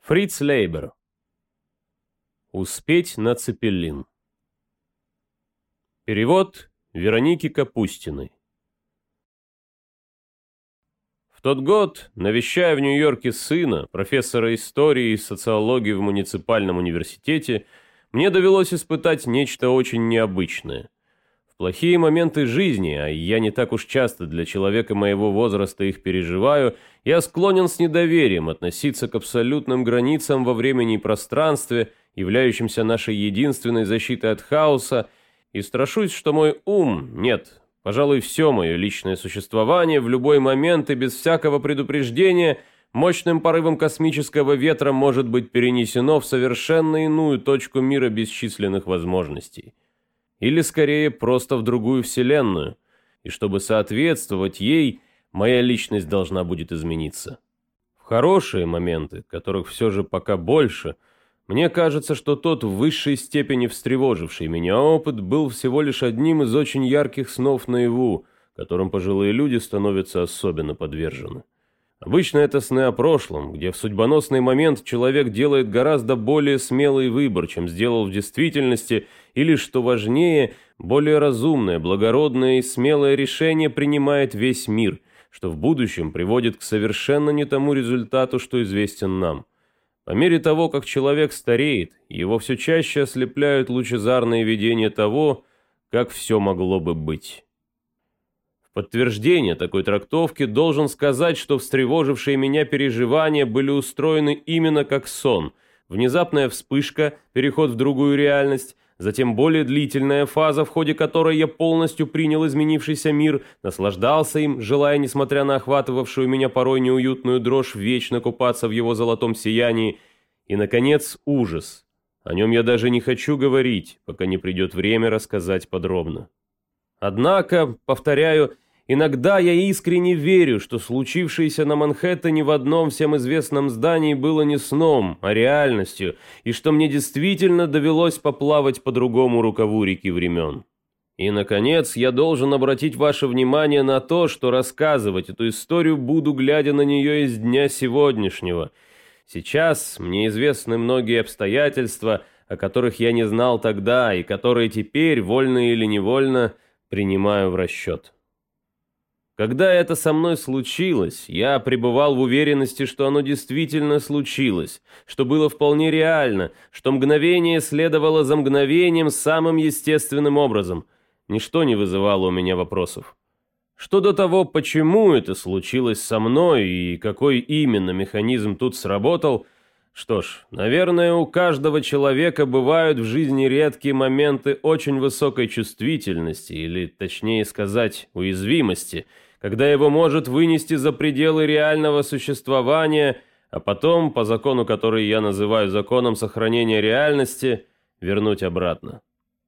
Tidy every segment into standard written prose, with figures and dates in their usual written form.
Фриц Лейбер. Успеть на Цепелин. Перевод Вероники Капустиной. В тот год, навещая в Нью-Йорке сына, профессора истории и социологии в муниципальном университете, мне довелось испытать нечто очень необычное. В плохие моменты жизни, а я не так уж часто для человека моего возраста их переживаю, я склонен с недоверием относиться к абсолютным границам во времени и пространстве, являющимся нашей единственной защитой от хаоса, и страшусь, что мой ум, нет, пожалуй, все мое личное существование в любой момент и без всякого предупреждения мощным порывом космического ветра может быть перенесено в совершенно иную точку мира бесчисленных возможностей. Или, скорее, просто в другую вселенную, и чтобы соответствовать ей, моя личность должна будет измениться. В хорошие моменты, которых все же пока больше, мне кажется, что тот в высшей степени встревоживший меня опыт был всего лишь одним из очень ярких снов наяву, которым пожилые люди становятся особенно подвержены. Обычно это сны о прошлом, где в судьбоносный момент человек делает гораздо более смелый выбор, чем сделал в действительности, или, что важнее, более разумное, благородное и смелое решение принимает весь мир, что в будущем приводит к совершенно не тому результату, что известен нам. По мере того, как человек стареет, его все чаще ослепляют лучезарные видения того, как все могло бы быть. В подтверждение такой трактовки должен сказать, что встревожившие меня переживания были устроены именно как сон. Внезапная вспышка, переход в другую реальность, затем более длительная фаза, в ходе которой я полностью принял изменившийся мир, наслаждался им, желая, несмотря на охватывавшую меня порой неуютную дрожь, вечно купаться в его золотом сиянии, и, наконец, ужас. О нем я даже не хочу говорить, пока не придет время рассказать подробно. Однако, повторяю, иногда я искренне верю, что случившееся на Манхэттене в одном всем известном здании было не сном, а реальностью, и что мне действительно довелось поплавать по другому рукаву реки времен. И, наконец, я должен обратить ваше внимание на то, что рассказывать эту историю буду, глядя на нее из дня сегодняшнего. Сейчас мне известны многие обстоятельства, о которых я не знал тогда, и которые теперь, вольно или невольно, принимаю в расчет. Когда это со мной случилось, я пребывал в уверенности, что оно действительно случилось, что было вполне реально, что мгновение следовало за мгновением самым естественным образом. Ничто не вызывало у меня вопросов. Что до того, почему это случилось со мной и какой именно механизм тут сработал, что ж, наверное, у каждого человека бывают в жизни редкие моменты очень высокой чувствительности, или, точнее сказать, уязвимости, когда его может вынести за пределы реального существования, а потом, по закону, который я называю законом сохранения реальности, вернуть обратно.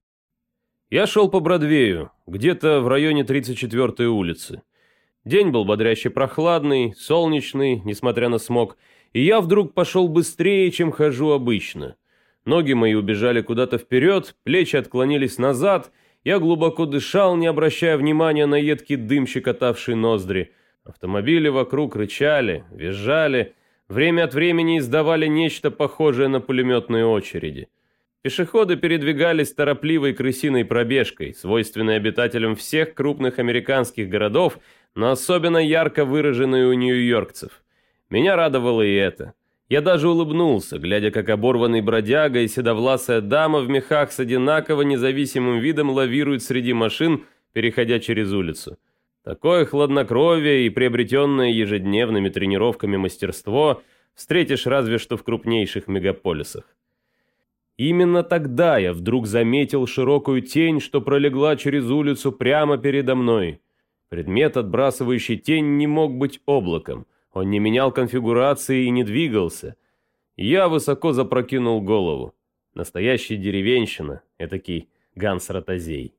Я шел по Бродвею, где-то в районе 34-й улицы. День был бодряще прохладный, солнечный, несмотря на смог, и я вдруг пошел быстрее, чем хожу обычно. Ноги мои убежали куда-то вперед, плечи отклонились назад. Я глубоко дышал, не обращая внимания на едкий дым, щекотавший ноздри. Автомобили вокруг рычали, визжали, время от времени издавали нечто похожее на пулеметные очереди. Пешеходы передвигались торопливой крысиной пробежкой, свойственной обитателям всех крупных американских городов, но особенно ярко выраженной у нью-йоркцев. Меня радовало и это. Я даже улыбнулся, глядя, как оборванный бродяга и седовласая дама в мехах с одинаково независимым видом лавируют среди машин, переходя через улицу. Такое хладнокровие и приобретенное ежедневными тренировками мастерство встретишь разве что в крупнейших мегаполисах. Именно тогда я вдруг заметил широкую тень, что пролегла через улицу прямо передо мной. Предмет, отбрасывающий тень, не мог быть облаком. Он не менял конфигурации и не двигался. Я высоко запрокинул голову. Настоящая деревенщина, этакий Ганс Ротозей.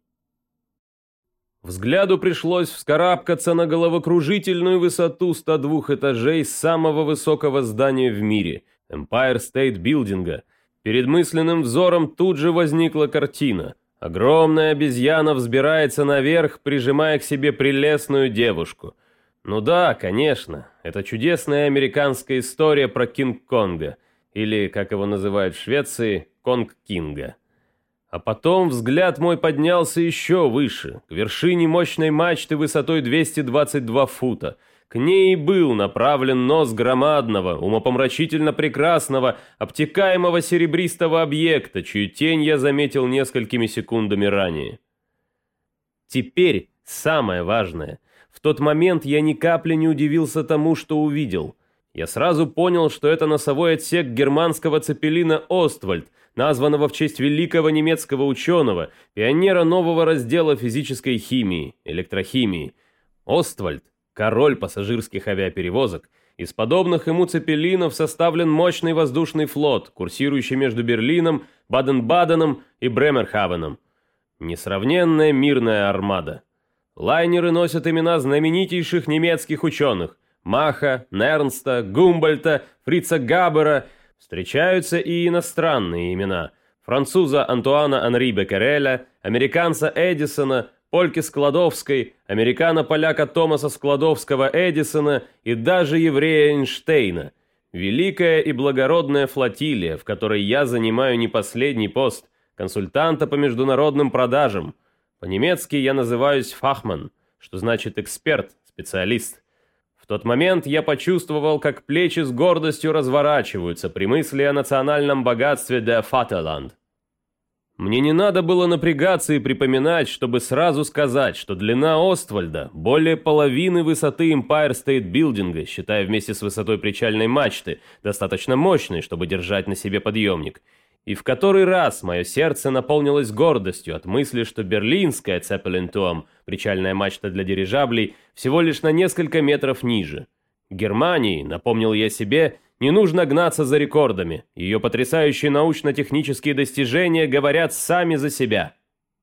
Взгляду пришлось вскарабкаться на головокружительную высоту 102 этажей самого высокого здания в мире – Empire State Building. Перед мысленным взором тут же возникла картина. Огромная обезьяна взбирается наверх, прижимая к себе прелестную девушку. Ну да, конечно, это чудесная американская история про Кинг-Конга. или, как его называют в Швеции, Конг-Кинга. А потом взгляд мой поднялся еще выше, к вершине мощной мачты высотой 222 фута. К ней был направлен нос громадного, умопомрачительно прекрасного, обтекаемого серебристого объекта, чью тень я заметил несколькими секундами ранее. Теперь самое важное. В тот момент я ни капли не удивился тому, что увидел. Я сразу понял, что это носовой отсек германского цепелина «Оствальд», названного в честь великого немецкого ученого, пионера нового раздела физической химии, электрохимии. «Оствальд» – король пассажирских авиаперевозок. Из подобных ему цепелинов составлен мощный воздушный флот, курсирующий между Берлином, Баден-Баденом и Бремерхавеном. Несравненная мирная армада. Лайнеры носят имена знаменитейших немецких ученых – Маха, Нернста, Гумбольдта, Фрица Габера. Встречаются и иностранные имена – француза Антуана Анри Беккереля, американца Эдисона, польки Складовской, американо-поляка Томаса Складовского-Эдисона и даже еврея Эйнштейна. Великая и благородная флотилия, в которой я занимаю не последний пост – консультанта по международным продажам. По-немецки я называюсь «фахман», что значит «эксперт», «специалист». В тот момент я почувствовал, как плечи с гордостью разворачиваются при мысли о национальном богатстве «Der Vaterland». Мне не надо было напрягаться и припоминать, чтобы сразу сказать, что длина Оствальда более половины высоты Empire State Building, считая вместе с высотой причальной мачты, достаточно мощной, чтобы держать на себе подъемник. И в который раз мое сердце наполнилось гордостью от мысли, что берлинская Цеппелин-Турм, причальная мачта для дирижаблей, всего лишь на несколько метров ниже. Германии, напомнил я себе, не нужно гнаться за рекордами. Ее потрясающие научно-технические достижения говорят сами за себя.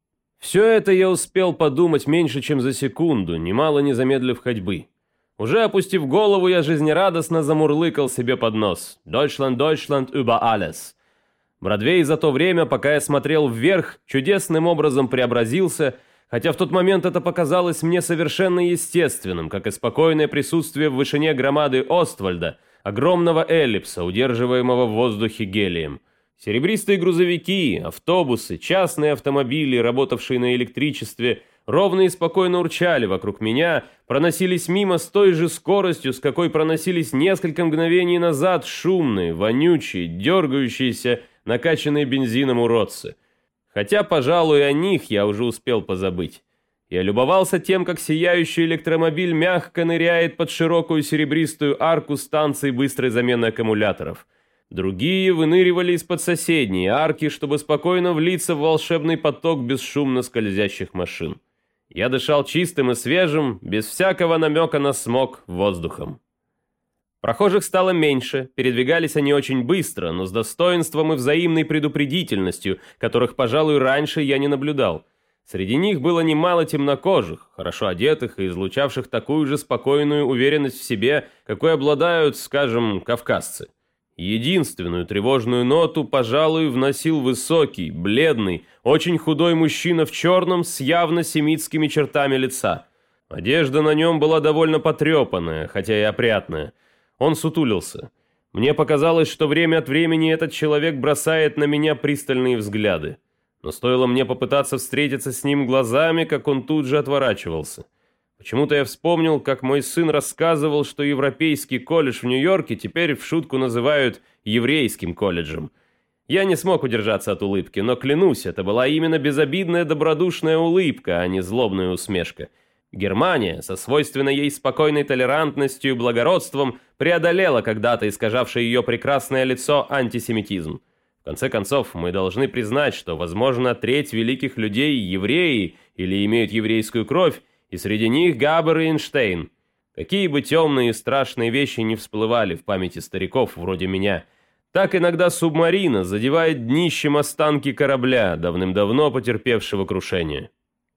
Все это я успел подумать меньше, чем за секунду, немало не замедлив ходьбы. Уже опустив голову, я жизнерадостно замурлыкал себе под нос. «Deutschland, Deutschland über alles». Бродвей за то время, пока я смотрел вверх, чудесным образом преобразился, хотя в тот момент это показалось мне совершенно естественным, как и спокойное присутствие в вышине громады Оствальда, огромного эллипса, удерживаемого в воздухе гелием. Серебристые грузовики, автобусы, частные автомобили, работавшие на электричестве, ровно и спокойно урчали вокруг меня, проносились мимо с той же скоростью, с какой проносились несколько мгновений назад шумные, вонючие, дергающиеся, накачанные бензином уродцы. Хотя, пожалуй, о них я уже успел позабыть. Я любовался тем, как сияющий электромобиль мягко ныряет под широкую серебристую арку станции быстрой замены аккумуляторов. Другие выныривали из-под соседней арки, чтобы спокойно влиться в волшебный поток бесшумно скользящих машин. Я дышал чистым и свежим, без всякого намека на смог, воздухом. Прохожих стало меньше, передвигались они очень быстро, но с достоинством и взаимной предупредительностью, которых, пожалуй, раньше я не наблюдал. Среди них было немало темнокожих, хорошо одетых и излучавших такую же спокойную уверенность в себе, какой обладают, скажем, кавказцы. Единственную тревожную ноту, пожалуй, вносил высокий, бледный, очень худой мужчина в черном с явно семитскими чертами лица. Одежда на нем была довольно потрепанная, хотя и опрятная. Он сутулился. Мне показалось, что время от времени этот человек бросает на меня пристальные взгляды. Но стоило мне попытаться встретиться с ним глазами, как он тут же отворачивался. Почему-то я вспомнил, как мой сын рассказывал, что Европейский колледж в Нью-Йорке теперь в шутку называют еврейским колледжем. Я не смог удержаться от улыбки, но клянусь, это была именно безобидная добродушная улыбка, а не злобная усмешка. Германия, со свойственной ей спокойной толерантностью и благородством, преодолела когда-то искажавшее ее прекрасное лицо антисемитизм. В конце концов, мы должны признать, что, возможно, треть великих людей – евреи или имеют еврейскую кровь, и среди них Габер и Эйнштейн. Какие бы темные и страшные вещи не всплывали в памяти стариков вроде меня, так иногда субмарина задевает днищем останки корабля, давным-давно потерпевшего крушение.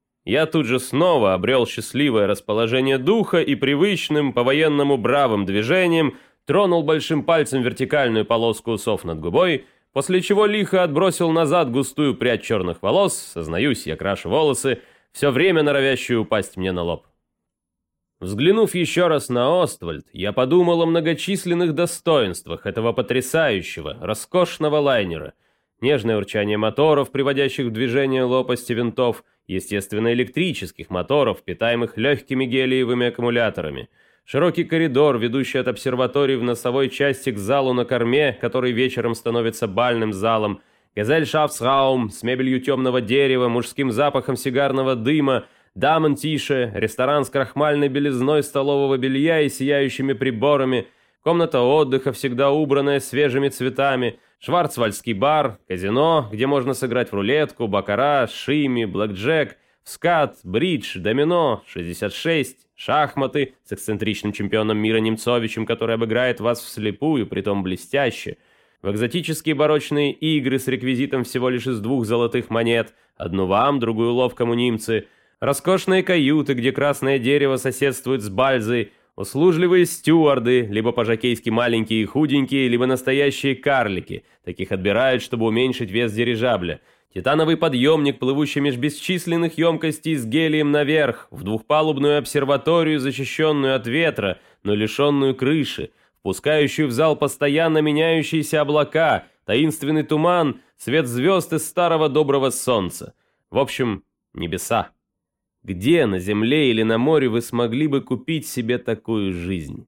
Я тут же снова обрел счастливое расположение духа и привычным, по-военному бравым движением тронул большим пальцем вертикальную полоску усов над губой, после чего лихо отбросил назад густую прядь черных волос, сознаюсь, я крашу волосы, все время норовящую упасть мне на лоб. Взглянув еще раз на Оствальд, я подумал о многочисленных достоинствах этого потрясающего, роскошного лайнера. Нежное урчание моторов, приводящих в движение лопасти винтов, естественно, электрических моторов, питаемых легкими гелиевыми аккумуляторами. Широкий коридор, ведущий от обсерватории в носовой части к залу на корме, который вечером становится бальным залом, Gesellschaftsraum с мебелью темного дерева, мужским запахом сигарного дыма, Даментише, ресторан с крахмальной белизной столового белья и сияющими приборами, комната отдыха, всегда убранная свежими цветами, шварцвальдский бар, казино, где можно сыграть в рулетку, баккара, шимми, блэкджек, в скат, бридж, домино, 66, шахматы с эксцентричным чемпионом мира Немцовичем, который обыграет вас вслепую, притом блестяще, в экзотические барочные игры с реквизитом всего лишь из 2 золотых монет, одну вам, другую ловкому немцы, роскошные каюты, где красное дерево соседствует с бальзой, услужливые стюарды, либо по-жокейски маленькие и худенькие, либо настоящие карлики, таких отбирают, чтобы уменьшить вес дирижабля, титановый подъемник, плывущий меж бесчисленных емкостей с гелием наверх, в двухпалубную обсерваторию, защищенную от ветра, но лишенную крыши, впускающую в зал постоянно меняющиеся облака, таинственный туман, свет звезд из старого доброго солнца. В общем, небеса. Где, на земле или на море, вы смогли бы купить себе такую жизнь?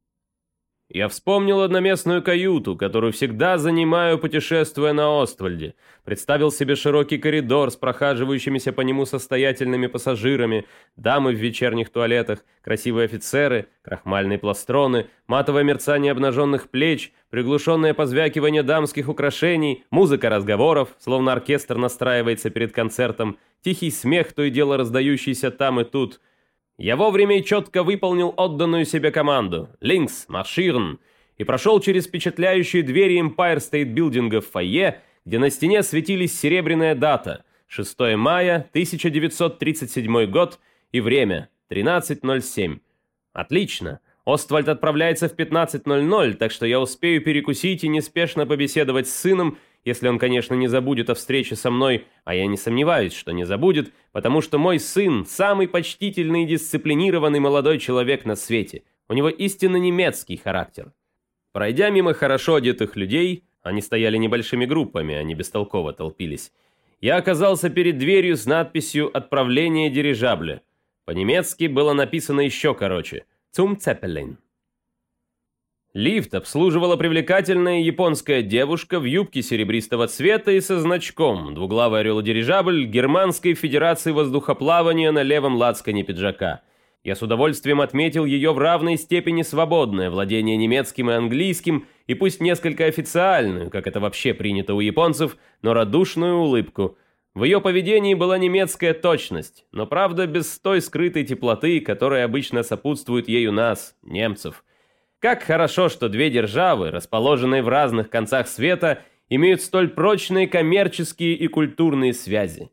Я вспомнил одноместную каюту, которую всегда занимаю, путешествуя на Оствальде. Представил себе широкий коридор с прохаживающимися по нему состоятельными пассажирами, дамы в вечерних туалетах, красивые офицеры, крахмальные пластроны, матовое мерцание обнаженных плеч, приглушенное позвякивание дамских украшений, музыка разговоров, словно оркестр настраивается перед концертом, тихий смех, то и дело раздающийся там и тут. Я вовремя и четко выполнил отданную себе команду «Линкс, марширн» и прошел через впечатляющие двери Empire State Building в фойе, где на стене светились серебряная дата – 6 мая 1937 год и время – 13:07. Отлично. Оствальд отправляется в 15:00, так что я успею перекусить и неспешно побеседовать с сыном, если он, конечно, не забудет о встрече со мной, а я не сомневаюсь, что не забудет, потому что мой сын – самый почтительный и дисциплинированный молодой человек на свете. У него истинно немецкий характер. Пройдя мимо хорошо одетых людей, они стояли небольшими группами, они бестолково толпились, я оказался перед дверью с надписью «Отправление дирижабля». По-немецки было написано еще короче «Zum Zeppelin». Лифт обслуживала привлекательная японская девушка в юбке серебристого цвета и со значком «Двуглавый орел-дирижабль Германской Федерации воздухоплавания» на левом лацкане пиджака. Я с удовольствием отметил ее в равной степени свободное владение немецким и английским, и пусть несколько официальную, как это вообще принято у японцев, но радушную улыбку. В ее поведении была немецкая точность, но правда без той скрытой теплоты, которая обычно сопутствует ею нас, немцев. Как хорошо, что две державы, расположенные в разных концах света, имеют столь прочные коммерческие и культурные связи.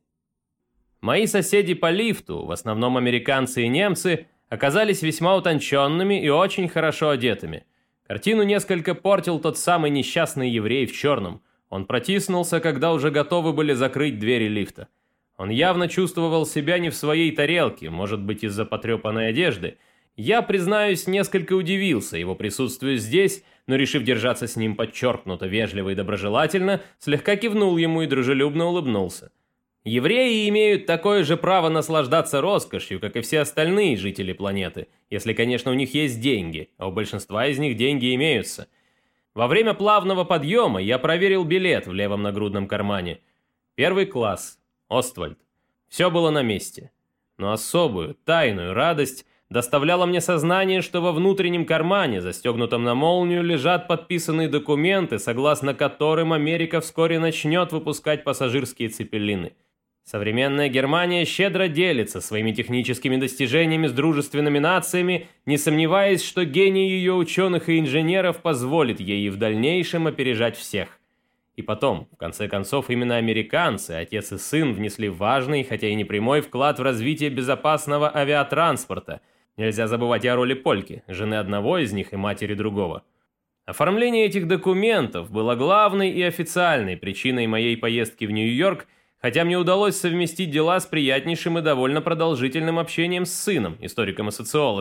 Мои соседи по лифту, в основном американцы и немцы, оказались весьма утонченными и очень хорошо одетыми. Картину несколько портил тот самый несчастный еврей в черном. Он протиснулся, когда уже готовы были закрыть двери лифта. Он явно чувствовал себя не в своей тарелке, может быть, из-за потрепанной одежды. Я, признаюсь, несколько удивился его присутствию здесь, но, решив держаться с ним подчеркнуто вежливо и доброжелательно, слегка кивнул ему и дружелюбно улыбнулся. Евреи имеют такое же право наслаждаться роскошью, как и все остальные жители планеты, если, конечно, у них есть деньги, а у большинства из них деньги имеются. Во время плавного подъема я проверил билет в левом нагрудном кармане. 1 класс. Оствальд. Все было на месте. Но особую, тайную радость доставляло мне сознание, что во внутреннем кармане, застегнутом на молнию, лежат подписанные документы, согласно которым Америка вскоре начнет выпускать пассажирские цепелины. Современная Германия щедро делится своими техническими достижениями с дружественными нациями, не сомневаясь, что гений ее ученых и инженеров позволит ей в дальнейшем опережать всех. И потом, в конце концов, именно американцы, отец и сын, внесли важный, хотя и непрямой вклад в развитие безопасного авиатранспорта. Нельзя забывать и о роли Польки, жены одного из них и матери другого. Оформление этих документов было главной и официальной причиной моей поездки в Нью-Йорк, хотя мне удалось совместить дела с приятнейшим и довольно продолжительным общением с сыном, историком и социологом,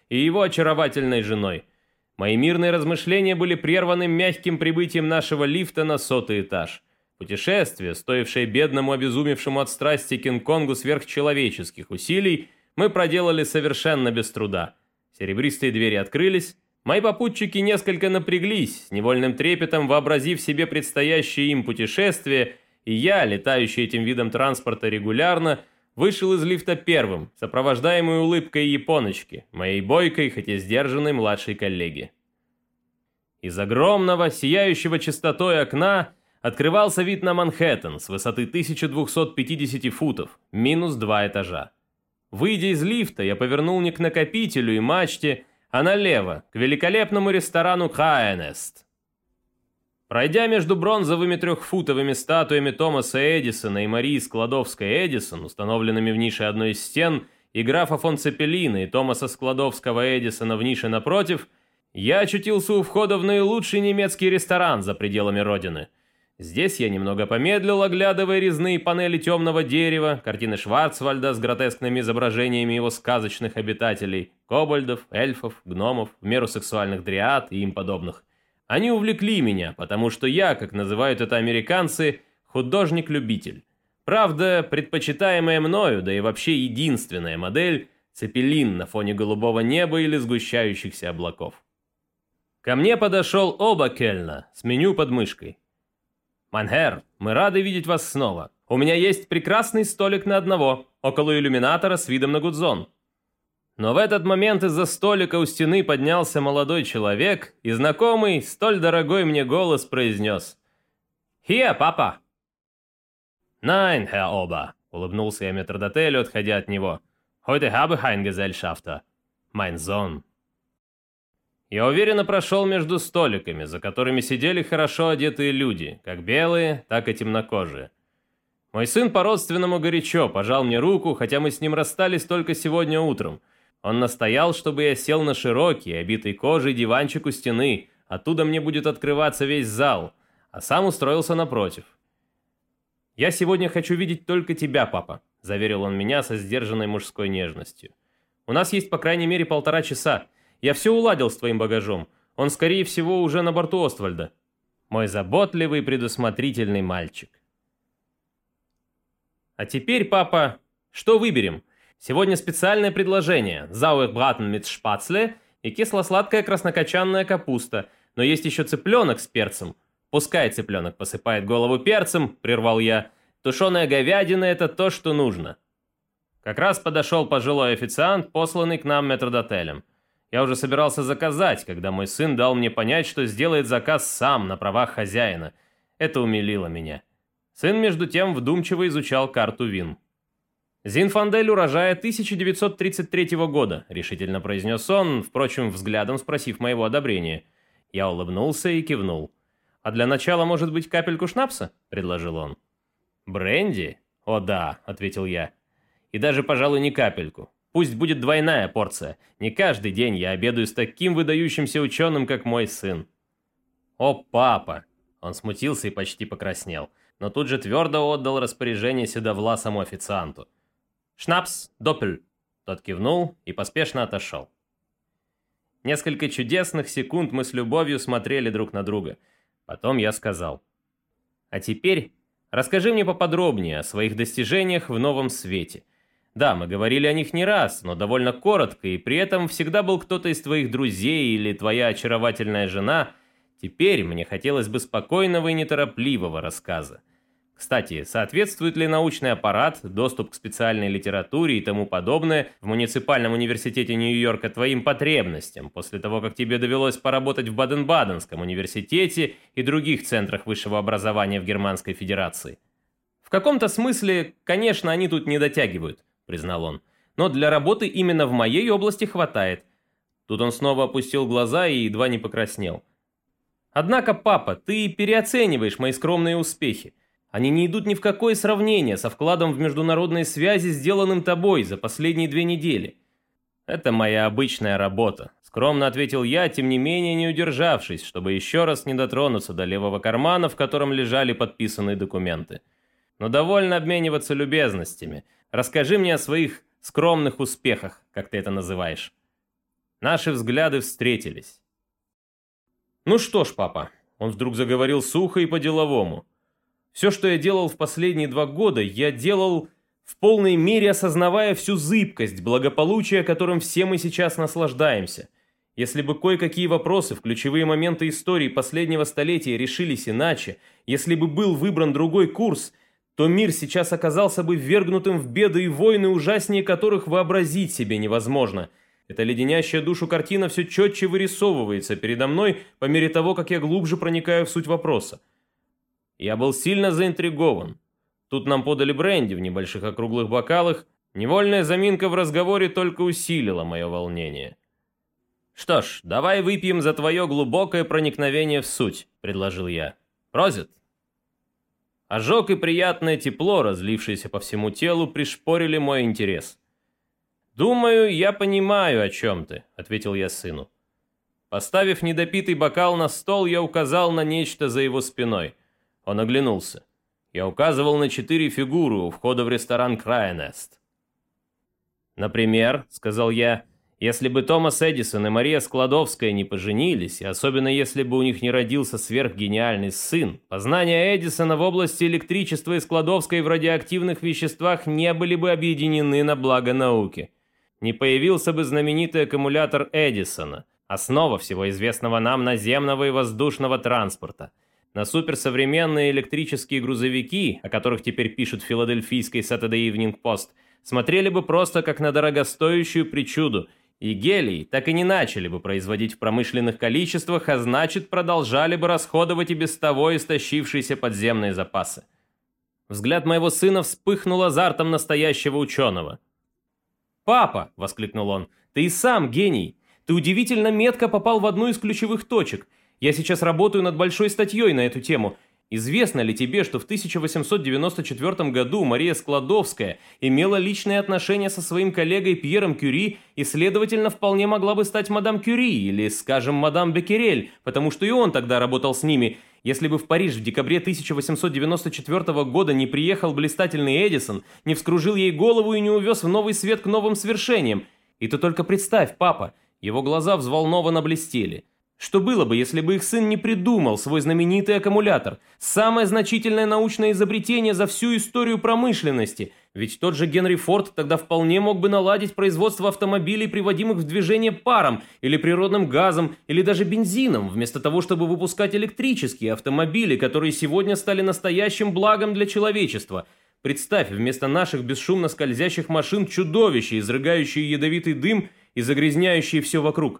и его очаровательной женой. Мои мирные размышления были прерваны мягким прибытием нашего лифта на 100-й этаж. Путешествие, стоившее бедному обезумевшему от страсти Кинг-Конгу сверхчеловеческих усилий, мы проделали совершенно без труда. Серебристые двери открылись, мои попутчики несколько напряглись, с невольным трепетом вообразив себе предстоящее им путешествие, и я, летающий этим видом транспорта регулярно, вышел из лифта первым, сопровождаемый улыбкой японочки, моей бойкой, хоть и сдержанной младшей коллеги. Из огромного, сияющего чистотой окна открывался вид на Манхэттен с высоты 1250 футов, минус 2 этажа. Выйдя из лифта, я повернул не к накопителю и мачте, а налево, к великолепному ресторану «Хайнест». Пройдя между бронзовыми трехфутовыми статуями Томаса Эдисона и Марии Складовской-Эдисон, установленными в нише одной из стен, и графа фон Цеппелина и Томаса Складовского-Эдисона в нише напротив, я очутился у входа в наилучший немецкий ресторан за пределами родины. Здесь я немного помедлил, оглядывая резные панели темного дерева, картины Шварцвальда с гротескными изображениями его сказочных обитателей, кобальдов, эльфов, гномов, в меру сексуальных дриад и им подобных. Они увлекли меня, потому что я, как называют это американцы, художник-любитель. Правда, предпочитаемая мною, да и вообще единственная модель – Цеппелин на фоне голубого неба или сгущающихся облаков. Ко мне подошел Обакельна с меню под мышкой. «Манхер, мы рады видеть вас снова. У меня есть прекрасный столик на одного, около иллюминатора с видом на Гудзон». Но в этот момент из-за столика у стены поднялся молодой человек, и знакомый, столь дорогой мне голос произнес: «Hier, папа!» «Nein, Herr Ober», — улыбнулся я метрдотелю, отходя от него. «Heute habe ich einen Gesellschafter. Mein Sohn». Я уверенно прошел между столиками, за которыми сидели хорошо одетые люди, как белые, так и темнокожие. Мой сын по-родственному горячо пожал мне руку, хотя мы с ним расстались только сегодня утром. Он настоял, чтобы я сел на широкий, обитый кожей диванчик у стены, оттуда мне будет открываться весь зал, а сам устроился напротив. «Я сегодня хочу видеть только тебя, папа», — заверил он меня со сдержанной мужской нежностью. «У нас есть по крайней мере 1,5 часа. Я все уладил с твоим багажом. Он, скорее всего, уже на борту Оствальда. Мой заботливый, предусмотрительный мальчик». «А теперь, папа, что выберем? Сегодня специальное предложение. Sauerbraten mit Spätzle и кисло-сладкая краснокочанная капуста. Но есть еще цыпленок с перцем». «Пускай цыпленок посыпает голову перцем», — прервал я. «Тушеная говядина — это то, что нужно». Как раз подошел пожилой официант, посланный к нам метрдотелем. Я уже собирался заказать, когда мой сын дал мне понять, что сделает заказ сам на правах хозяина. Это умилило меня. Сын, между тем, вдумчиво изучал карту вин. «Зинфандель урожая 1933 года», — решительно произнес он, впрочем, взглядом спросив моего одобрения. Я улыбнулся и кивнул. «А для начала, может быть, капельку шнапса?» — предложил он. «Бренди? О да», — ответил я. «И даже, пожалуй, не капельку. Пусть будет двойная порция. Не каждый день я обедаю с таким выдающимся ученым, как мой сын». «О, папа!» Он смутился и почти покраснел, но тут же твердо отдал распоряжение седовласому официанту. «Шнапс, доппель!» Тот кивнул и поспешно отошел. Несколько чудесных секунд мы с любовью смотрели друг на друга. Потом я сказал: «А теперь расскажи мне поподробнее о своих достижениях в новом свете. Да, мы говорили о них не раз, но довольно коротко, и при этом всегда был кто-то из твоих друзей или твоя очаровательная жена. Теперь мне хотелось бы спокойного и неторопливого рассказа. Кстати, соответствует ли научный аппарат, доступ к специальной литературе и тому подобное в муниципальном университете Нью-Йорка твоим потребностям, после того, как тебе довелось поработать в Баден-Баденском университете и других центрах высшего образования в Германской Федерации? В каком-то смысле, конечно, они тут не дотягивают, признал он, но для работы именно в моей области хватает. Тут он снова опустил глаза и едва не покраснел. Однако, папа, ты переоцениваешь мои скромные успехи. Они не идут ни в какое сравнение со вкладом в международные связи, сделанным тобой за последние 2 недели. «Это моя обычная работа», — скромно ответил я, тем не менее не удержавшись, чтобы еще раз не дотронуться до левого кармана, в котором лежали подписанные документы. «Но довольно обмениваться любезностями. Расскажи мне о своих скромных успехах, как ты это называешь». Наши взгляды встретились. «Ну что ж, папа», — он вдруг заговорил сухо и по-деловому. «Все, что я делал в последние 2 года, я делал в полной мере осознавая всю зыбкость благополучия, которым все мы сейчас наслаждаемся. Если бы кое-какие вопросы в ключевые моменты истории последнего столетия решились иначе, если бы был выбран другой курс, то мир сейчас оказался бы ввергнутым в беды и войны, ужаснее которых вообразить себе невозможно. Эта леденящая душу картина все четче вырисовывается передо мной по мере того, как я глубже проникаю в суть вопроса. Я был сильно заинтригован. Тут нам подали бренди в небольших округлых бокалах. Невольная заминка в разговоре только усилила мое волнение. «Что ж, давай выпьем за твое глубокое проникновение в суть», — предложил я. «Прозит?» Ожог и приятное тепло, разлившееся по всему телу, пришпорили мой интерес. «Думаю, я понимаю, о чем ты», — ответил я сыну. Поставив недопитый бокал на стол, я указал на нечто за его спиной. Он оглянулся. Я указывал на 4 фигуры у входа в ресторан «Крайнест». «Например», — сказал я, — «если бы Томас Эдисон и Мария Складовская не поженились, и особенно если бы у них не родился сверхгениальный сын, познания Эдисона в области электричества и Складовской в радиоактивных веществах не были бы объединены на благо науки. Не появился бы знаменитый аккумулятор Эдисона, основа всего известного нам наземного и воздушного транспорта. На суперсовременные электрические грузовики, о которых теперь пишут в филадельфийской Saturday Evening Post, смотрели бы просто как на дорогостоящую причуду, и гелий так и не начали бы производить в промышленных количествах, а значит, продолжали бы расходовать и без того истощившиеся подземные запасы. Взгляд моего сына вспыхнул азартом настоящего ученого. «Папа!» — воскликнул он. «Ты и сам гений! Ты удивительно метко попал в одну из ключевых точек. Я сейчас работаю над большой статьей на эту тему. Известно ли тебе, что в 1894 году Мария Складовская имела личные отношения со своим коллегой Пьером Кюри и, следовательно, вполне могла бы стать мадам Кюри или, скажем, мадам Беккерель, потому что и он тогда работал с ними. Если бы в Париж в декабре 1894 года не приехал блистательный Эдисон, не вскружил ей голову и не увез в новый свет к новым свершениям. И ты только представь, папа, его глаза взволнованно блестели. Что было бы, если бы их сын не придумал свой знаменитый аккумулятор? Самое значительное научное изобретение за всю историю промышленности. Ведь тот же Генри Форд тогда вполне мог бы наладить производство автомобилей, приводимых в движение паром, или природным газом, или даже бензином, вместо того, чтобы выпускать электрические автомобили, которые сегодня стали настоящим благом для человечества. Представь, вместо наших бесшумно скользящих машин чудовища, изрыгающие ядовитый дым и загрязняющие все вокруг.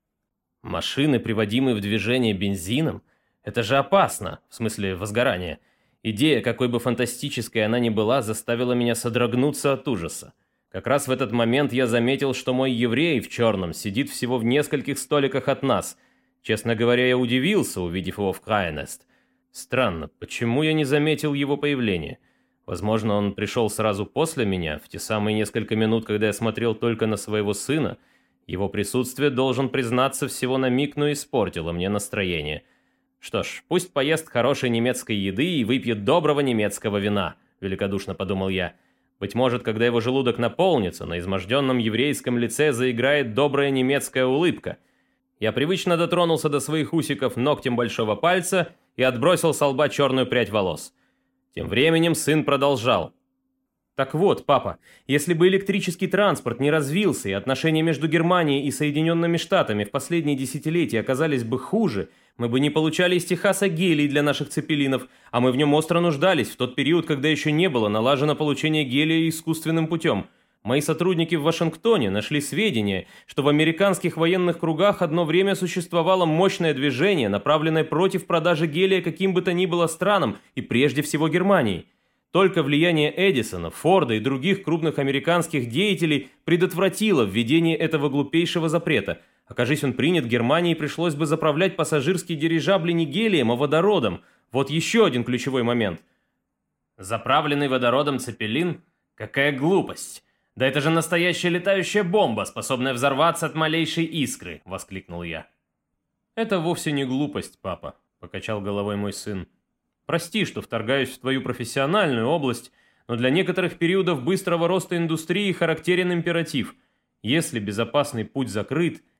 Машины, приводимые в движение бензином? Это же опасно, в смысле возгорания. Идея, какой бы фантастической она ни была, заставила меня содрогнуться от ужаса. Как раз в этот момент я заметил, что мой еврей в черном сидит всего в нескольких столиках от нас. Честно говоря, я удивился, увидев его в Крайнест. Странно, почему я не заметил его появления? Возможно, он пришел сразу после меня, в те самые несколько минут, когда я смотрел только на своего сына. Его присутствие, должен признаться, всего на миг, но испортило мне настроение. Что ж, пусть поест хорошей немецкой еды и выпьет доброго немецкого вина, великодушно подумал я. Быть может, когда его желудок наполнится, на изможденном еврейском лице заиграет добрая немецкая улыбка. Я привычно дотронулся до своих усиков ногтем большого пальца и отбросил со лба черную прядь волос. Тем временем сын продолжал. «Так вот, папа, если бы электрический транспорт не развился и отношения между Германией и Соединенными Штатами в последние десятилетия оказались бы хуже, мы бы не получали из Техаса гелий для наших цепелинов, а мы в нем остро нуждались в тот период, когда еще не было налажено получение гелия искусственным путем. Мои сотрудники в Вашингтоне нашли сведения, что в американских военных кругах одно время существовало мощное движение, направленное против продажи гелия каким бы то ни было странам и прежде всего Германии. Только влияние Эдисона, Форда и других крупных американских деятелей предотвратило введение этого глупейшего запрета. Окажись он принят, Германии пришлось бы заправлять пассажирские дирижабли не гелием, а водородом. Вот еще один ключевой момент. Заправленный водородом цепелин? Какая глупость! Да это же настоящая летающая бомба, способная взорваться от малейшей искры, воскликнул я. Это вовсе не глупость, папа, покачал головой мой сын. Прости, что вторгаюсь в твою профессиональную область, но для некоторых периодов быстрого роста индустрии характерен императив. Если безопасный путь закрыт,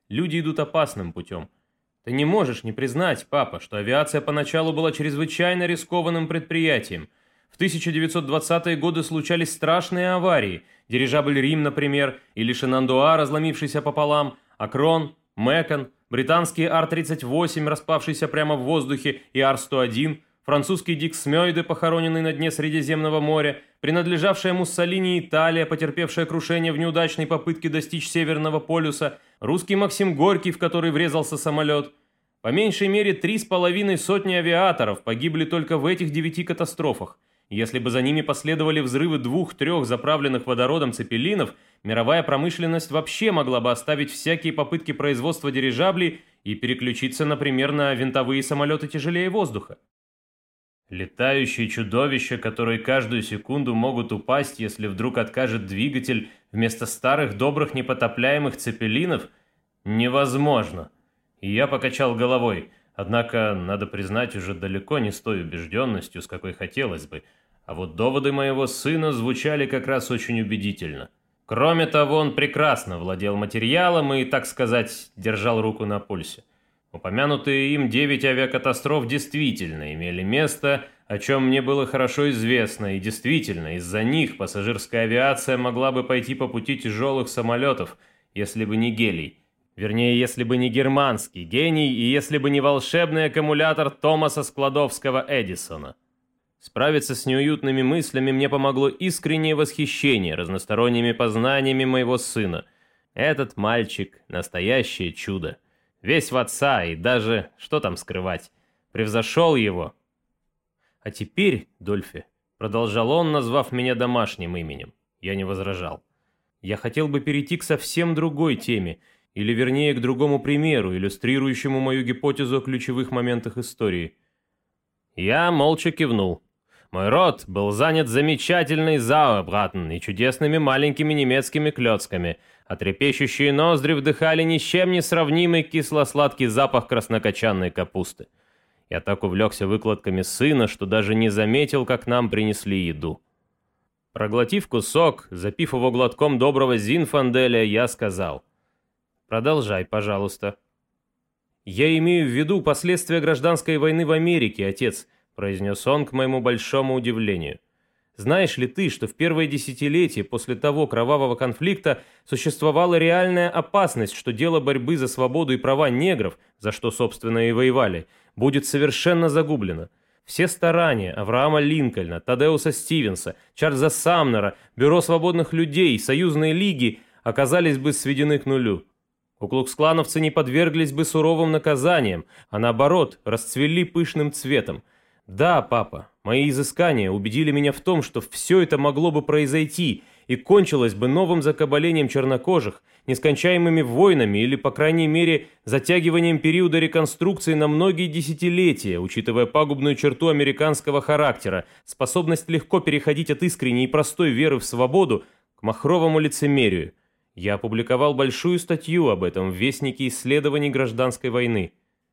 люди идут опасным путем. Ты не можешь не признать, папа, что авиация поначалу была чрезвычайно рискованным предприятием. В 1920-е годы случались страшные аварии. Дирижабль «Рим», например, или «Шенандуа», разломившийся пополам, «Акрон», «Мэкон», британский Ар-38, распавшийся прямо в воздухе, и Ар-101, французский Диксмёйде, похороненный на дне Средиземного моря, принадлежавшая Муссолини Италия, потерпевшая крушение в неудачной попытке достичь Северного полюса, русский Максим Горький, в который врезался самолет. По меньшей мере 3,5 сотни авиаторов погибли только в этих 9 катастрофах. Если бы за ними последовали взрывы 2-3 заправленных водородом цепелинов, мировая промышленность вообще могла бы оставить всякие попытки производства дирижаблей и переключиться, например, на винтовые самолеты тяжелее воздуха. Летающие чудовища, которые каждую секунду могут упасть, если вдруг откажет двигатель вместо старых добрых непотопляемых цепелинов, невозможно. И я покачал головой, однако, надо признать, уже далеко не с той убежденностью, с какой хотелось бы. А вот доводы моего сына звучали как раз очень убедительно. Кроме того, он прекрасно владел материалом и, так сказать, держал руку на пульсе. Упомянутые им 9 авиакатастроф действительно имели место, о чем мне было хорошо известно, и действительно, из-за них пассажирская авиация могла бы пойти по пути тяжелых самолетов, если бы не гелий. Вернее, если бы не германский гений и если бы не волшебный аккумулятор Томаса Складовского Эдисона. Справиться с неуютными мыслями мне помогло искреннее восхищение разносторонними познаниями моего сына. Этот мальчик – настоящее чудо. Весь в отца и даже, что там скрывать, превзошел его. А теперь, Дольфи, продолжал он, назвав меня домашним именем. Я не возражал. Я хотел бы перейти к совсем другой теме, или вернее к другому примеру, иллюстрирующему мою гипотезу о ключевых моментах истории. Я молча кивнул. Мой род был занят замечательной Зауэрбратен и чудесными маленькими немецкими клёцками, а трепещущие ноздри вдыхали ни с чем не сравнимый кисло-сладкий запах краснокочанной капусты. Я так увлекся выкладками сына, что даже не заметил, как нам принесли еду. Проглотив кусок, запив его глотком доброго Зинфанделя, я сказал: «Продолжай, пожалуйста». «Я имею в виду последствия гражданской войны в Америке, отец», — произнес он к моему большому удивлению. «Знаешь ли ты, что в первое десятилетие после того кровавого конфликта существовала реальная опасность, что дело борьбы за свободу и права негров, за что, собственно, и воевали, будет совершенно загублено? Все старания Авраама Линкольна, Тадеуса Стивенса, Чарльза Самнера, Бюро свободных людей, Союзной лиги оказались бы сведены к нулю. Куклукс-клановцы не подверглись бы суровым наказаниям, а наоборот, расцвели пышным цветом. Да, папа, мои изыскания убедили меня в том, что все это могло бы произойти и кончилось бы новым закабалением чернокожих, нескончаемыми войнами или, по крайней мере, затягиванием периода реконструкции на многие десятилетия, учитывая пагубную черту американского характера, способность легко переходить от искренней и простой веры в свободу к махровому лицемерию. Я опубликовал большую статью об этом в Вестнике исследований гражданской войны.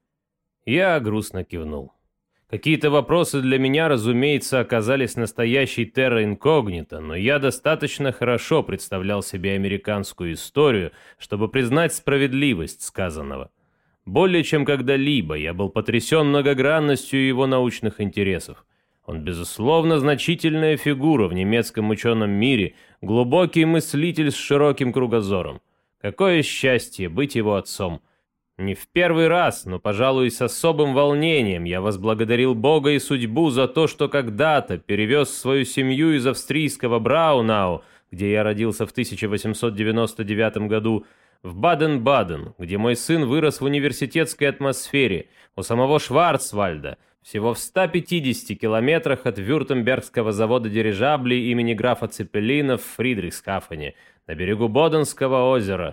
Я грустно кивнул. Какие-то вопросы для меня, разумеется, оказались настоящей терра инкогнито, но я достаточно хорошо представлял себе американскую историю, чтобы признать справедливость сказанного. Более чем когда-либо я был потрясен многогранностью его научных интересов. Он, безусловно, значительная фигура в немецком ученом мире, глубокий мыслитель с широким кругозором. Какое счастье быть его отцом! Не в первый раз, но, пожалуй, с особым волнением я возблагодарил Бога и судьбу за то, что когда-то перевез свою семью из австрийского Браунау, где я родился в 1899 году, в Баден-Баден, где мой сын вырос в университетской атмосфере, у самого Шварцвальда, всего в 150 километрах от Вюртембергского завода дирижаблей имени графа Цепелина в Фридрихсхафене, на берегу Боденского озера.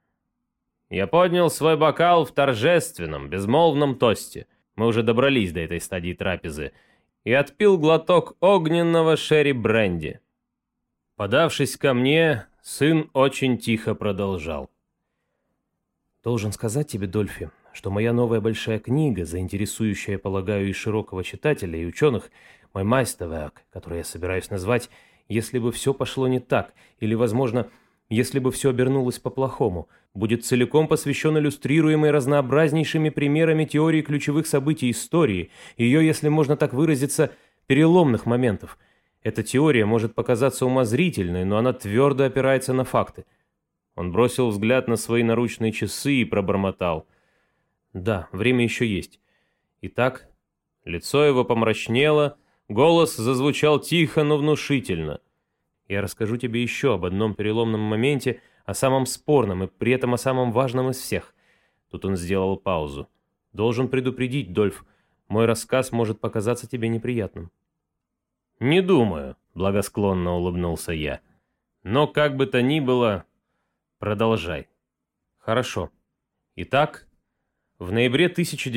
Я поднял свой бокал в торжественном, безмолвном тосте. Мы уже добрались до этой стадии трапезы. И отпил глоток огненного шерри-бренди. Подавшись ко мне, сын очень тихо продолжал. «Должен сказать тебе, Дольфи, что моя новая большая книга, заинтересующая, полагаю, и широкого читателя, и ученых, мой Майстерверк, который я собираюсь назвать, если бы все пошло не так, или, возможно, если бы все обернулось по-плохому, будет целиком посвящен иллюстрируемой разнообразнейшими примерами теории ключевых событий истории, ее, если можно так выразиться, переломных моментов. Эта теория может показаться умозрительной, но она твердо опирается на факты. Он бросил взгляд на свои наручные часы и пробормотал. Да, время еще есть. Итак, лицо его помрачнело, голос зазвучал тихо, но внушительно. Я расскажу тебе еще об одном переломном моменте, о самом спорном и при этом о самом важном из всех. Тут он сделал паузу. Должен предупредить, Дольф, мой рассказ может показаться тебе неприятным. «Не думаю», — благосклонно улыбнулся я. «Но как бы то ни было, продолжай». «Хорошо. Итак, в ноябре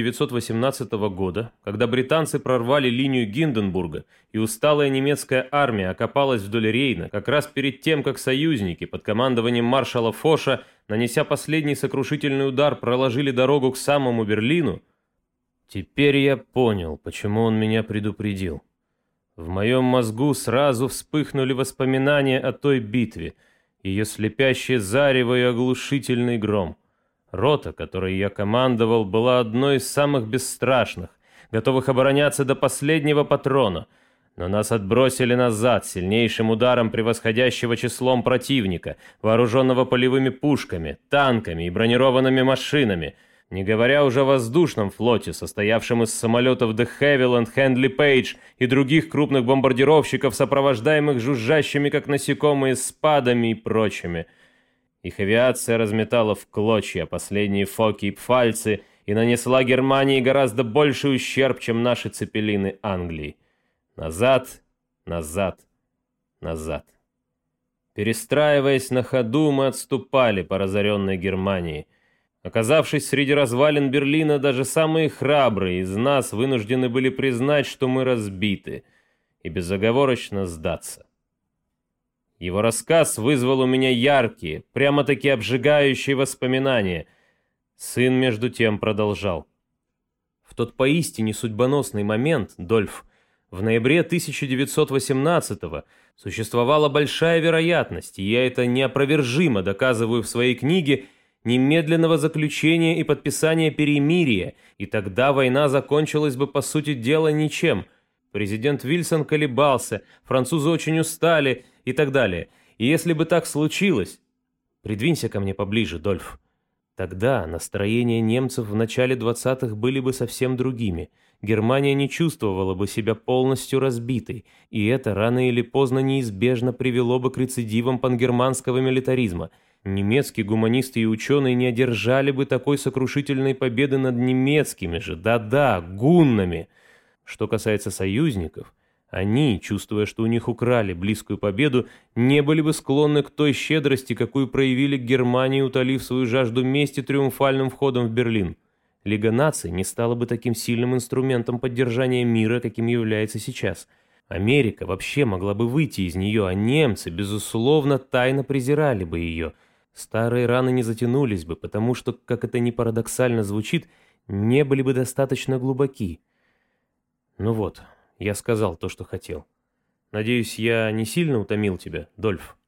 1918 года, когда британцы прорвали линию Гинденбурга и усталая немецкая армия окопалась вдоль Рейна, как раз перед тем, как союзники под командованием маршала Фоша, нанеся последний сокрушительный удар, проложили дорогу к самому Берлину, теперь я понял, почему он меня предупредил. В моем мозгу сразу вспыхнули воспоминания о той битве, ее слепящее зарево и оглушительный гром. Рота, которой я командовал, была одной из самых бесстрашных, готовых обороняться до последнего патрона, но нас отбросили назад сильнейшим ударом превосходящего числом противника, вооруженного полевыми пушками, танками и бронированными машинами, не говоря уже о воздушном флоте, состоявшем из самолетов De Havilland, Handley Page и других крупных бомбардировщиков, сопровождаемых жужжащими, как насекомые, спадами и прочими. Их авиация разметала в клочья последние Фоки и Пфальцы и нанесла Германии гораздо больший ущерб, чем наши цепелины Англии. Назад, назад, назад. Перестраиваясь на ходу, мы отступали по разоренной Германии. Оказавшись среди развалин Берлина, даже самые храбрые из нас вынуждены были признать, что мы разбиты, и безоговорочно сдаться. Его рассказ вызвал у меня яркие, прямо-таки обжигающие воспоминания. Сын, между тем, продолжал. В тот поистине судьбоносный момент, Дольф, в ноябре 1918-го существовала большая вероятность, и я это неопровержимо доказываю в своей книге, немедленного заключения и подписания перемирия, и тогда война закончилась бы, по сути дела, ничем. Президент Вильсон колебался, французы очень устали и так далее. И если бы так случилось... Придвинься ко мне поближе, Дольф. Тогда настроения немцев в начале 20-х были бы совсем другими. Германия не чувствовала бы себя полностью разбитой, и это рано или поздно неизбежно привело бы к рецидивам пангерманского милитаризма. Немецкие гуманисты и ученые не одержали бы такой сокрушительной победы над немецкими же, да-да, гуннами. Что касается союзников, они, чувствуя, что у них украли близкую победу, не были бы склонны к той щедрости, какую проявили к Германии, утолив свою жажду мести триумфальным входом в Берлин. Лига наций не стала бы таким сильным инструментом поддержания мира, каким является сейчас. Америка вообще могла бы выйти из нее, а немцы, безусловно, тайно презирали бы ее. Старые раны не затянулись бы, потому что, как это ни парадоксально звучит, не были бы достаточно глубоки. Ну вот, я сказал то, что хотел. Надеюсь, я не сильно утомил тебя, Дольф?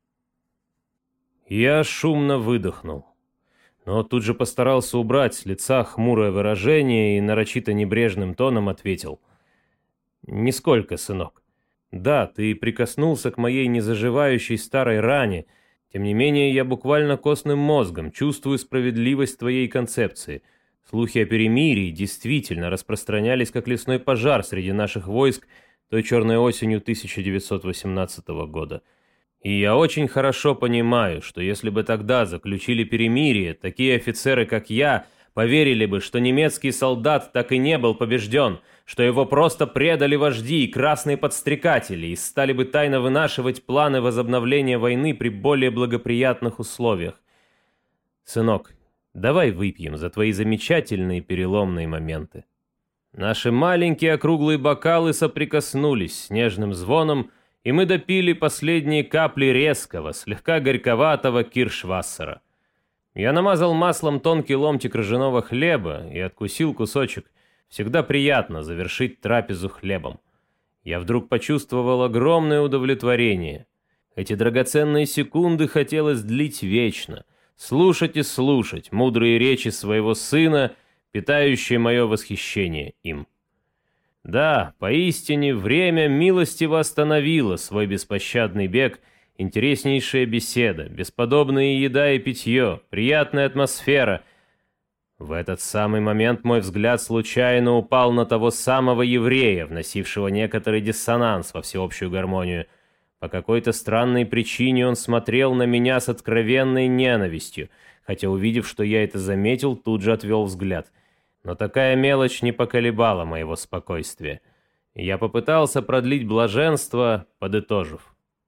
Я шумно выдохнул, но тут же постарался убрать с лица хмурое выражение и нарочито небрежным тоном ответил. Нисколько, сынок. Да, ты прикоснулся к моей незаживающей старой ране. Тем не менее, я буквально костным мозгом чувствую справедливость твоей концепции. Слухи о перемирии действительно распространялись как лесной пожар среди наших войск той черной осенью 1918 года. И я очень хорошо понимаю, что если бы тогда заключили перемирие, такие офицеры, как я, поверили бы, что немецкий солдат так и не был побежден, что его просто предали вожди и красные подстрекатели и стали бы тайно вынашивать планы возобновления войны при более благоприятных условиях. Сынок, давай выпьем за твои замечательные переломные моменты. Наши маленькие округлые бокалы соприкоснулись с нежным звоном, и мы допили последние капли резкого, слегка горьковатого киршвассера. Я намазал маслом тонкий ломтик ржаного хлеба и откусил кусочек. Всегда приятно завершить трапезу хлебом. Я вдруг почувствовал огромное удовлетворение. Эти драгоценные секунды хотелось длить вечно, слушать и слушать мудрые речи своего сына, питающие мое восхищение им. Да, поистине, время милостиво остановило свой беспощадный бег, интереснейшая беседа, бесподобная еда и питье, приятная атмосфера. В этот самый момент мой взгляд случайно упал на того самого еврея, вносившего некоторый диссонанс во всеобщую гармонию. По какой-то странной причине он смотрел на меня с откровенной ненавистью, хотя, увидев, что я это заметил, тут же отвел взгляд. Но такая мелочь не поколебала моего спокойствия. Я попытался продлить блаженство, подытожив.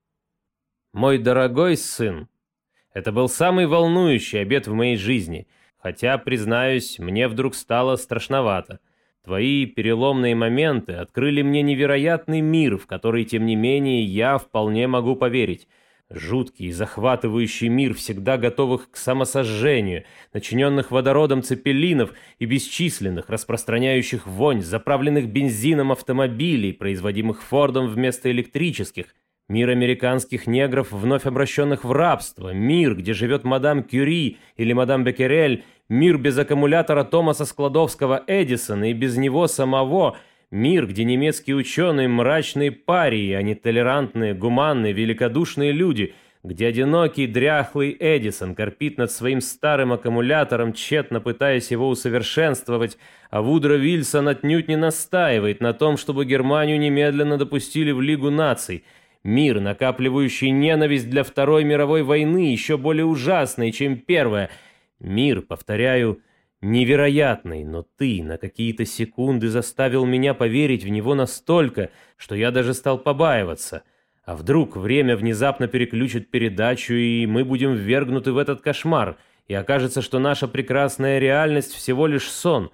Мой дорогой сын, это был самый волнующий обед в моей жизни, хотя, признаюсь, мне вдруг стало страшновато. Твои переломные моменты открыли мне невероятный мир, в который, тем не менее, я вполне могу поверить. Жуткий и захватывающий мир всегда готовых к самосожжению, начиненных водородом цепелинов и бесчисленных, распространяющих вонь, заправленных бензином автомобилей, производимых Фордом вместо электрических. Мир американских негров, вновь обращенных в рабство. Мир, где живет мадам Кюри или мадам Беккерель. Мир без аккумулятора Томаса Складовского Эдисона и без него самого. Мир, где немецкие ученые мрачные парии, а не толерантные, гуманные, великодушные люди. Где одинокий, дряхлый Эдисон корпит над своим старым аккумулятором, тщетно пытаясь его усовершенствовать, а Вудро Вильсон отнюдь не настаивает на том, чтобы Германию немедленно допустили в Лигу наций. Мир, накапливающий ненависть для Второй мировой войны, еще более ужасный, чем Первая. Мир, повторяю, невероятный, но ты на какие-то секунды заставил меня поверить в него настолько, что я даже стал побаиваться. А вдруг время внезапно переключит передачу, и мы будем ввергнуты в этот кошмар, и окажется, что наша прекрасная реальность всего лишь сон.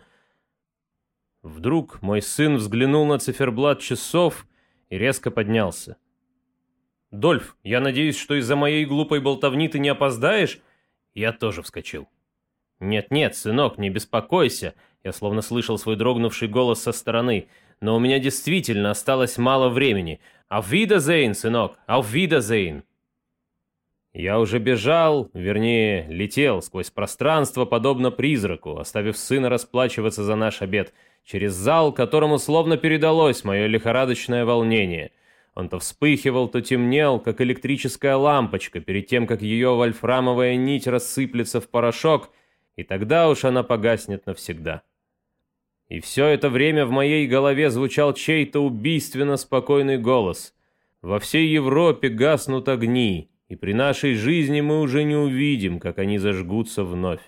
Вдруг мой сын взглянул на циферблат часов и резко поднялся. «Дольф, я надеюсь, что из-за моей глупой болтовни ты не опоздаешь?» Я тоже вскочил. «Нет-нет, сынок, не беспокойся», я словно слышал свой дрогнувший голос со стороны, «но у меня действительно осталось мало времени. Auf Wiedersehen, сынок, auf Wiedersehen». Я уже бежал, вернее, летел сквозь пространство, подобно призраку, оставив сына расплачиваться за наш обед, через зал, которому словно передалось мое лихорадочное волнение. Он то вспыхивал, то темнел, как электрическая лампочка, перед тем, как ее вольфрамовая нить рассыплется в порошок, и тогда уж она погаснет навсегда. И все это время в моей голове звучал чей-то убийственно спокойный голос. Во всей Европе гаснут огни, и при нашей жизни мы уже не увидим, как они зажгутся вновь.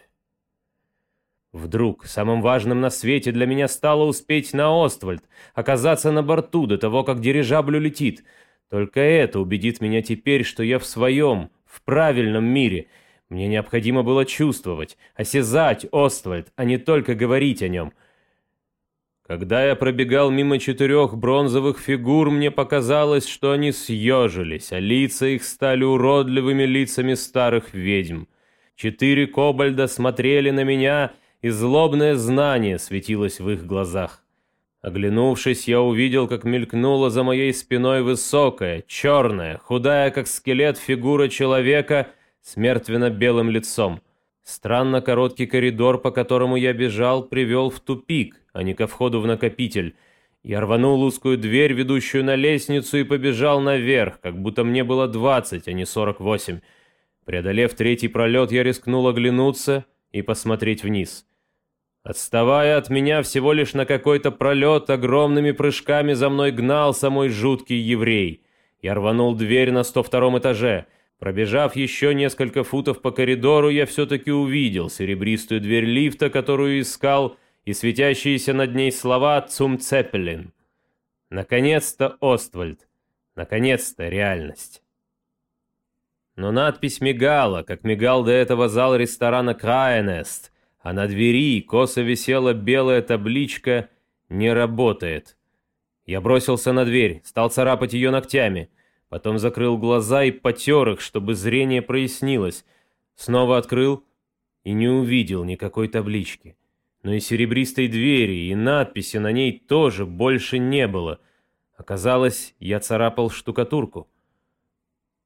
Вдруг самым важным на свете для меня стало успеть на Оствальд, оказаться на борту до того, как дирижабль улетит. Только это убедит меня теперь, что я в своем, в правильном мире. Мне необходимо было чувствовать, осязать Оствальд, а не только говорить о нем. Когда я пробегал мимо 4 бронзовых фигур, мне показалось, что они съежились, а лица их стали уродливыми лицами старых ведьм. 4 кобальда смотрели на меня, и злобное знание светилось в их глазах. Оглянувшись, я увидел, как мелькнула за моей спиной высокая, черная, худая, как скелет, фигура человека с мертвенно-белым лицом. Странно короткий коридор, по которому я бежал, привел в тупик, а не ко входу в накопитель. Я рванул узкую дверь, ведущую на лестницу, и побежал наверх, как будто мне было 20, а не 48. Преодолев 3-й пролет, я рискнул оглянуться и посмотреть вниз. Отставая от меня всего лишь на какой-то пролет, огромными прыжками за мной гнался мой жуткий еврей. Я рванул дверь на 102-м этаже. Пробежав еще несколько футов по коридору, я все-таки увидел серебристую дверь лифта, которую искал, и светящиеся над ней слова «Zum Zeppelin». Наконец-то Оствальд. Наконец-то реальность. Но надпись мигала, как мигал до этого зал ресторана «Краенест», а на двери косо висела белая табличка «Не работает». Я бросился на дверь, стал царапать ее ногтями, потом закрыл глаза и потер их, чтобы зрение прояснилось. Снова открыл и не увидел никакой таблички. Но и серебристой двери, и надписи на ней тоже больше не было. Оказалось, я царапал штукатурку.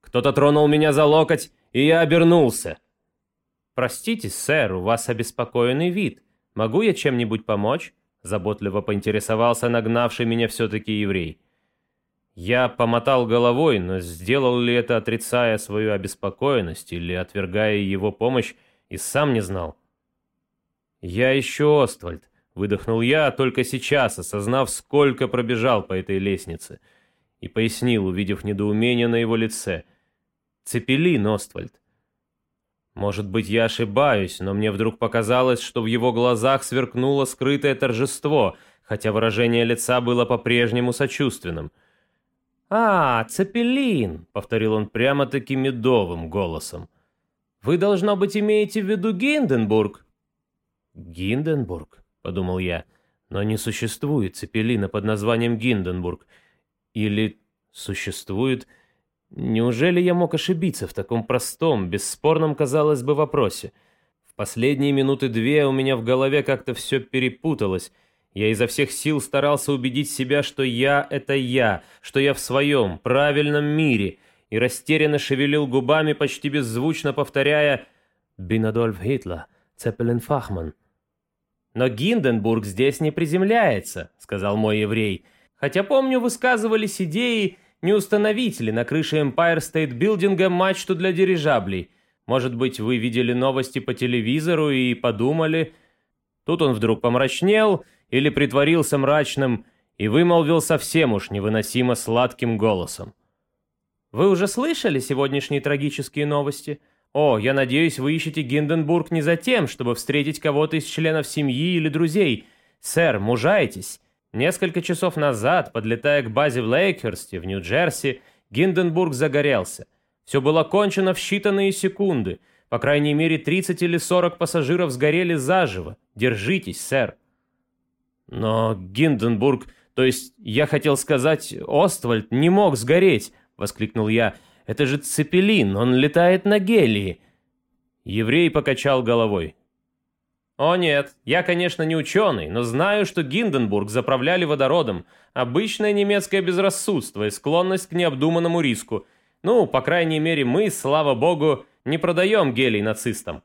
Кто-то тронул меня за локоть, и я обернулся. «Простите, сэр, у вас обеспокоенный вид. Могу я чем-нибудь помочь?» Заботливо поинтересовался нагнавший меня все-таки еврей. Я помотал головой, но сделал ли это, отрицая свою обеспокоенность или отвергая его помощь, и сам не знал. «Я ищу Оствальд», — выдохнул я, только сейчас осознав, сколько пробежал по этой лестнице, и пояснил, увидев недоумение на его лице. «Цепелин, Оствальд». Может быть, я ошибаюсь, но мне вдруг показалось, что в его глазах сверкнуло скрытое торжество, хотя выражение лица было по-прежнему сочувственным. «А, Цепелин», — повторил он прямо-таки медовым голосом. «Вы, должно быть, имеете в виду Гинденбург?» «Гинденбург», — подумал я, — «но не существует Цепелина под названием Гинденбург. Или существует... Неужели я мог ошибиться в таком простом, бесспорном, казалось бы, вопросе? В последние минуты две у меня в голове как-то все перепуталось. Я изо всех сил старался убедить себя, что я — это я, что я в своем, правильном мире, и растерянно шевелил губами, почти беззвучно повторяя «Бин Адольф Гитлер, Цепелин Фахман». «Но Гинденбург здесь не приземляется», — сказал мой еврей. «Хотя, помню, высказывались идеи, не установить ли на крыше Empire State Building мачту для дирижаблей. Может быть, вы видели новости по телевизору и подумали...» Тут он вдруг помрачнел или притворился мрачным и вымолвил совсем уж невыносимо сладким голосом. «Вы уже слышали сегодняшние трагические новости? О, я надеюсь, вы ищете Гинденбург не за тем, чтобы встретить кого-то из членов семьи или друзей. Сэр, мужайтесь. Несколько часов назад, подлетая к базе в Лейкхерсте, в Нью-Джерси, Гинденбург загорелся. Все было кончено в считанные секунды. По крайней мере, 30 или 40 пассажиров сгорели заживо. Держитесь, сэр». «Но Гинденбург, то есть, я хотел сказать, Оствальд не мог сгореть», — воскликнул я. «Это же Цепелин, он летает на гелии». Еврей покачал головой. «О нет, я, конечно, не ученый, но знаю, что Гинденбург заправляли водородом. Обычное немецкое безрассудство и склонность к необдуманному риску. Ну, по крайней мере, мы, слава богу, не продаем гелий нацистам».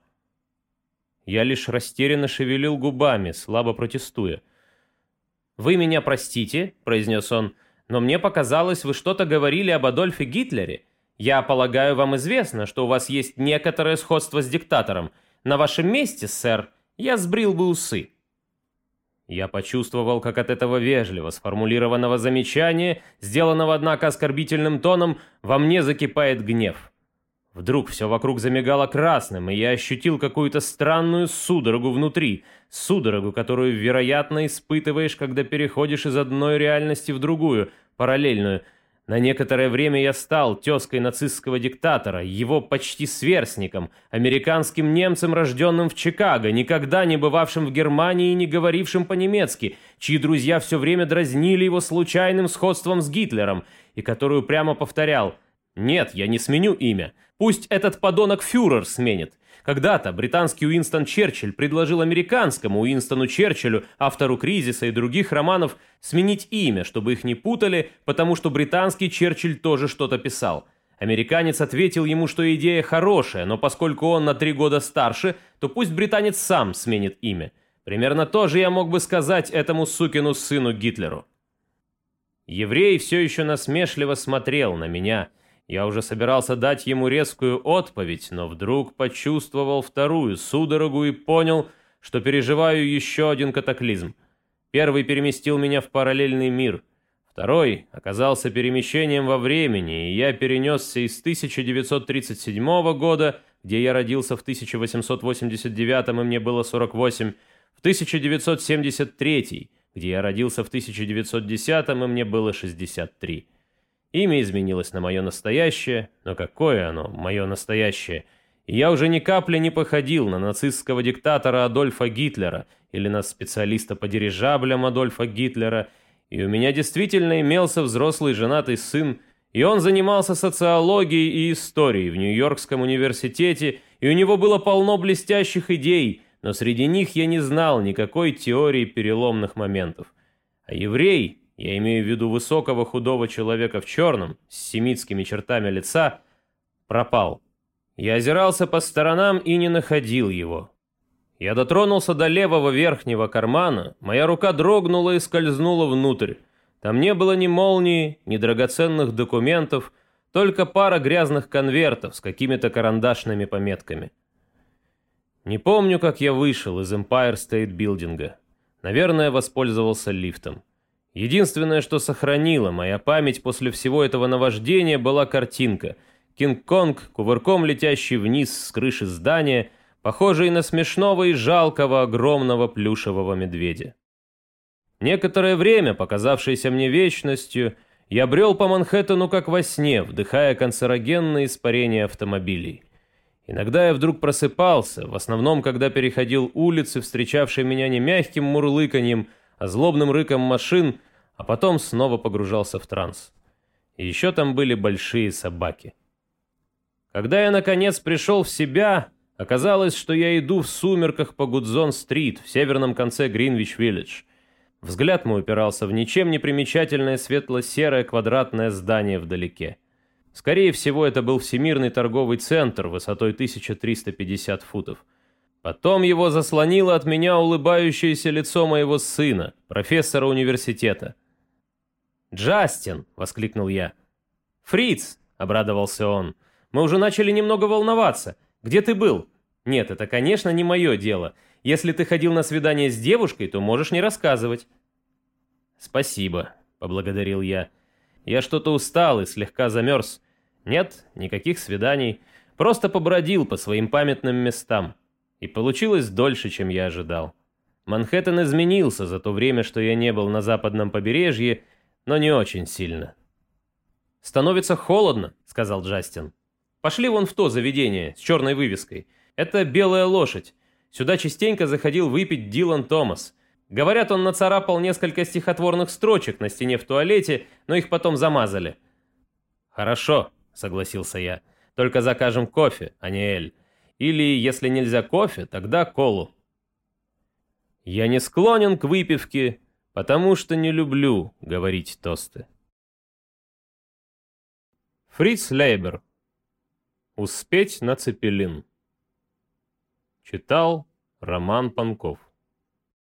Я лишь растерянно шевелил губами, слабо протестуя. «Вы меня простите», — произнес он, — «но мне показалось, вы что-то говорили об Адольфе Гитлере. Я полагаю, вам известно, что у вас есть некоторое сходство с диктатором. На вашем месте, сэр, я сбрил бы усы». Я почувствовал, как от этого вежливо сформулированного замечания, сделанного, однако, оскорбительным тоном, во мне закипает гнев. Вдруг все вокруг замигало красным, и я ощутил какую-то странную судорогу внутри, судорогу, которую, вероятно, испытываешь, когда переходишь из одной реальности в другую, параллельную. На некоторое время я стал тезкой нацистского диктатора, его почти сверстником, американским немцем, рожденным в Чикаго, никогда не бывавшим в Германии и не говорившим по-немецки, чьи друзья все время дразнили его случайным сходством с Гитлером, и который прямо повторял: «Нет, я не сменю имя. Пусть этот подонок фюрер сменит». Когда-то британский Уинстон Черчилль предложил американскому Уинстону Черчиллю, автору «Кризиса» и других романов, сменить имя, чтобы их не путали, потому что британский Черчилль тоже что-то писал. Американец ответил ему, что идея хорошая, но поскольку он на 3 года старше, то пусть британец сам сменит имя. Примерно то же я мог бы сказать этому сукину сыну Гитлеру. Еврей все еще насмешливо смотрел на меня. Я уже собирался дать ему резкую отповедь, но вдруг почувствовал вторую судорогу и понял, что переживаю еще один катаклизм. Первый переместил меня в параллельный мир. Второй оказался перемещением во времени, и я перенесся из 1937 года, где я родился в 1889 и мне было 48, в 1973, где я родился в 1910 и мне было 63. Имя изменилось на мое настоящее, но какое оно, мое настоящее? И я уже ни капли не походил на нацистского диктатора Адольфа Гитлера или на специалиста по дирижаблям Адольфа Гитлера, и у меня действительно имелся взрослый женатый сын, и он занимался социологией и историей в Нью-Йоркском университете, и у него было полно блестящих идей, но среди них я не знал никакой теории переломных моментов. А еврей... Я имею в виду высокого худого человека в черном, с семитскими чертами лица, пропал. Я озирался по сторонам и не находил его. Я дотронулся до левого верхнего кармана, моя рука дрогнула и скользнула внутрь. Там не было ни молнии, ни драгоценных документов, только пара грязных конвертов с какими-то карандашными пометками. Не помню, как я вышел из Empire State Building. Наверное, воспользовался лифтом. Единственное, что сохранила моя память после всего этого наваждения, была картинка. Кинг-Конг, кувырком летящий вниз с крыши здания, похожий на смешного и жалкого огромного плюшевого медведя. Некоторое время, показавшееся мне вечностью, я брел по Манхэттену как во сне, вдыхая канцерогенные испарения автомобилей. Иногда я вдруг просыпался, в основном, когда переходил улицы, встречавшие меня не мягким мурлыканьем, а злобным рыком машин, а потом снова погружался в транс. И еще там были большие собаки. Когда я, наконец, пришел в себя, оказалось, что я иду в сумерках по Гудзон-стрит в северном конце Гринвич-Виллидж. Взгляд мой упирался в ничем не примечательное светло-серое квадратное здание вдалеке. Скорее всего, это был Всемирный торговый центр высотой 1350 футов. Потом его заслонило от меня улыбающееся лицо моего сына, профессора университета. «Джастин!» — воскликнул я. «Фриц!» — обрадовался он. «Мы уже начали немного волноваться. Где ты был?» «Нет, это, конечно, не мое дело. Если ты ходил на свидание с девушкой, то можешь не рассказывать». «Спасибо», — поблагодарил я. «Я что-то устал и слегка замерз. Нет, никаких свиданий. Просто побродил по своим памятным местам. И получилось дольше, чем я ожидал. Манхэттен изменился за то время, что я не был на западном побережье, но не очень сильно». «Становится холодно», — сказал Джастин. «Пошли вон в то заведение с черной вывеской. Это «Белая лошадь». Сюда частенько заходил выпить Дилан Томас. Говорят, он нацарапал несколько стихотворных строчек на стене в туалете, но их потом замазали». «Хорошо», — согласился я. «Только закажем кофе, а не эль. Или, если нельзя кофе, тогда колу». Я не склонен к выпивке, потому что не люблю говорить тосты. Фриц Лейбер. «Успеть на Цепелин». Читал Роман Панков.